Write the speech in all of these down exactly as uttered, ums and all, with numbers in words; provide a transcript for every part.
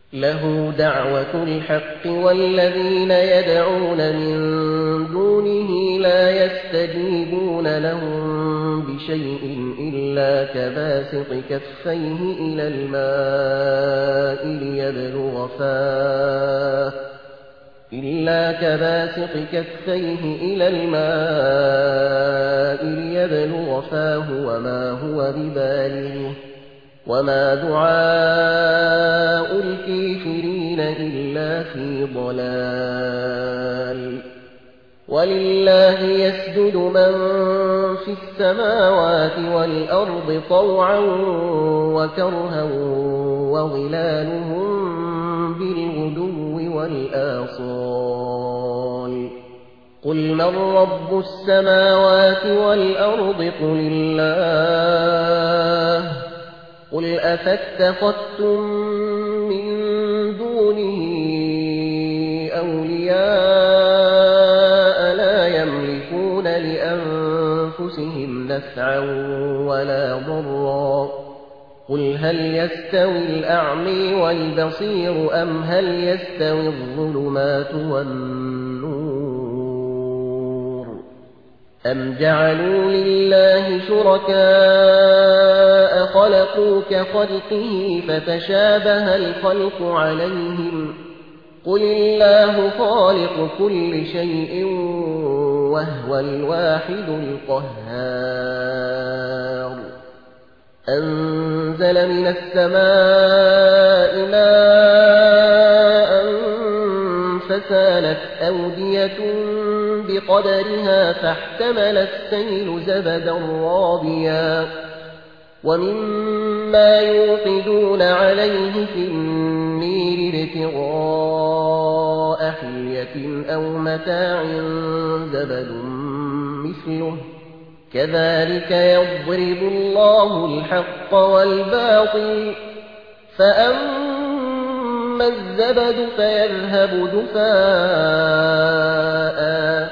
له دعوة الحق والذين يدعون من دونه لا يستجيبون لهم بشيء إلا كباسط كفيه إلى الماء ليبلغ فاه إلا كباسط كفيه إلى الماء ليبلغ فاه وما هو ببالغه وما دعاء الكافرين إلا في ضلال ولله يسجد من في السماوات والأرض طوعا وكرها وظلالهم بالغدو والآصال قل من رب السماوات والأرض قل الله قل أفاتخذتم من دونه أولياء لا يملكون لأنفسهم نفعا ولا ضرا قل هل يستوي الأعمى والبصير أم هل يستوي الظلمات والنور أم جعلوا لله شركاء خلقوا كخلقه فتشابه الخلق عليهم قل الله خالق كل شيء وهو الواحد القهار أنزل من السماء ماء فسالت أودية بقدرها فاحتمل السيل زبدا رابيا ومما يوقدون عليه في النير ابتغاء حلية أو متاع زبد مثله كذلك يضرب الله الحق والباطل فأما الزبد فيذهب دفاء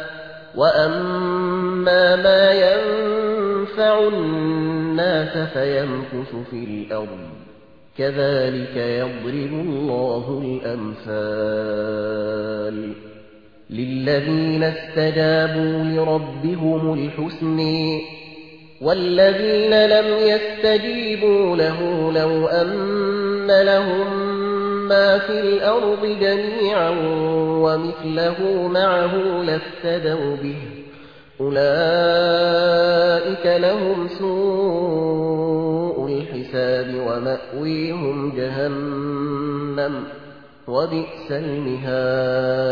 وأما ما ينفع الناس فيمكث في الأرض كذلك يضرب الله الأمثال للذين استجابوا لربهم الحسنى والذين لم يستجيبوا له لو أن لهم ما في الأرض جميعا ومثله معه لافتدوا به أولئك لهم سوء الحساب ومأويهم جهنم وبئس المهاد